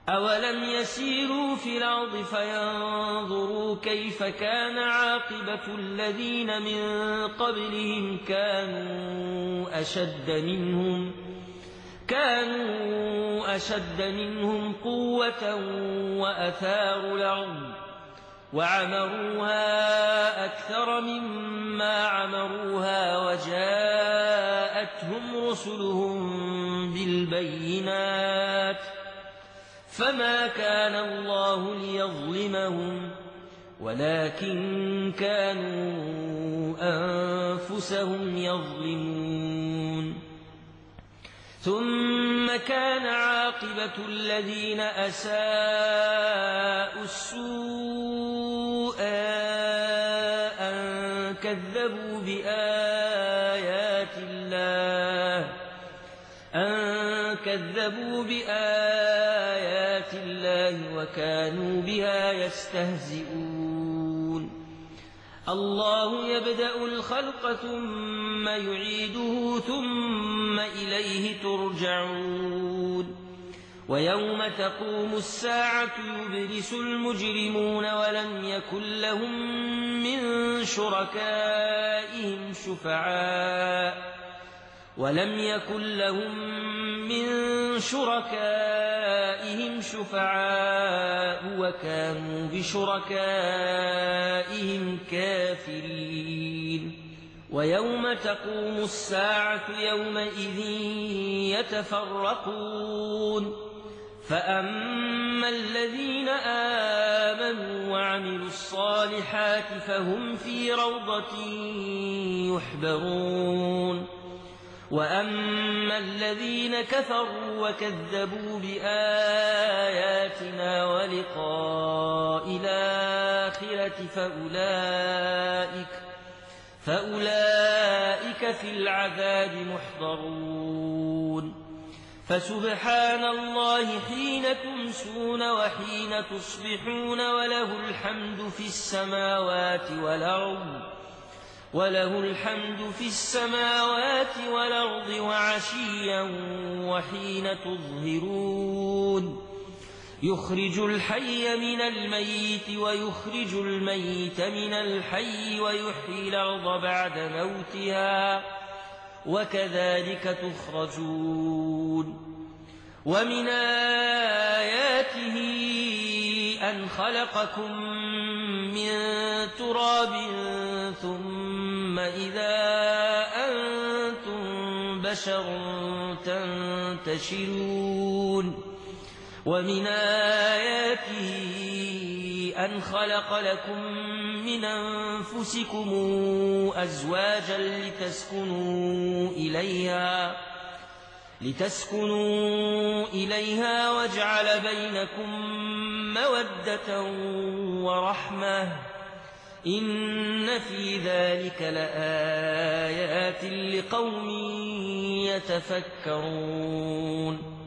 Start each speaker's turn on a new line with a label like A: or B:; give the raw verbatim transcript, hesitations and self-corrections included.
A: أولم يسيروا في الأرض فينظروا كيف كان عاقبة الذين من قبلهم كانوا أشد منهم كانوا أشد منهم قوة وأثاروا الأرض وعمروها أكثر مما عمروها وجاءتهم رسلهم بالبينات فما كان الله ليظلمهم ولكن كانوا أنفسهم يظلمون ثم كان عاقبة الذين أساءوا السوء أن كذبوا بآيات الله أن كذبوا بآيات الله وكانوا بها يستهزئون الله يبدأ الخلق ثم يعيده ثم إليه ترجعون ويوم تقوم الساعة يبلس المجرمون ولم يكن لهم من شركائهم شفعاء ولم يكن لهم من شركائهم شفعاء وكانوا بشركائهم كافرين ويوم تقوم الساعة يومئذ يتفرقون فأما الذين آمنوا وعملوا الصالحات فهم في روضة يحبرون وأما الذين كفروا وكذبوا بآياتنا ولقاء الآخرة فأولئك, فأولئك في العذاب محضرون فسبحان الله حين تمسون وحين تصبحون وله الحمد في السماوات والأرض وله الحمد في السماوات والأرض وعشيا وحين تظهرون يخرج الحي من الميت ويخرج الميت من الحي ويحيي الأرض بعد موتها وكذلك تخرجون ومن آياته أن خلقكم من تراب ثم إذا أنتم بشر تنتشرون ومن آياته أن خلق لكم من أنفسكم أزواجا لتسكنوا إليها لتسكنوا إليها وجعل بينكم مودة ورحمة إن في ذلك لآيات لقوم يتفكرون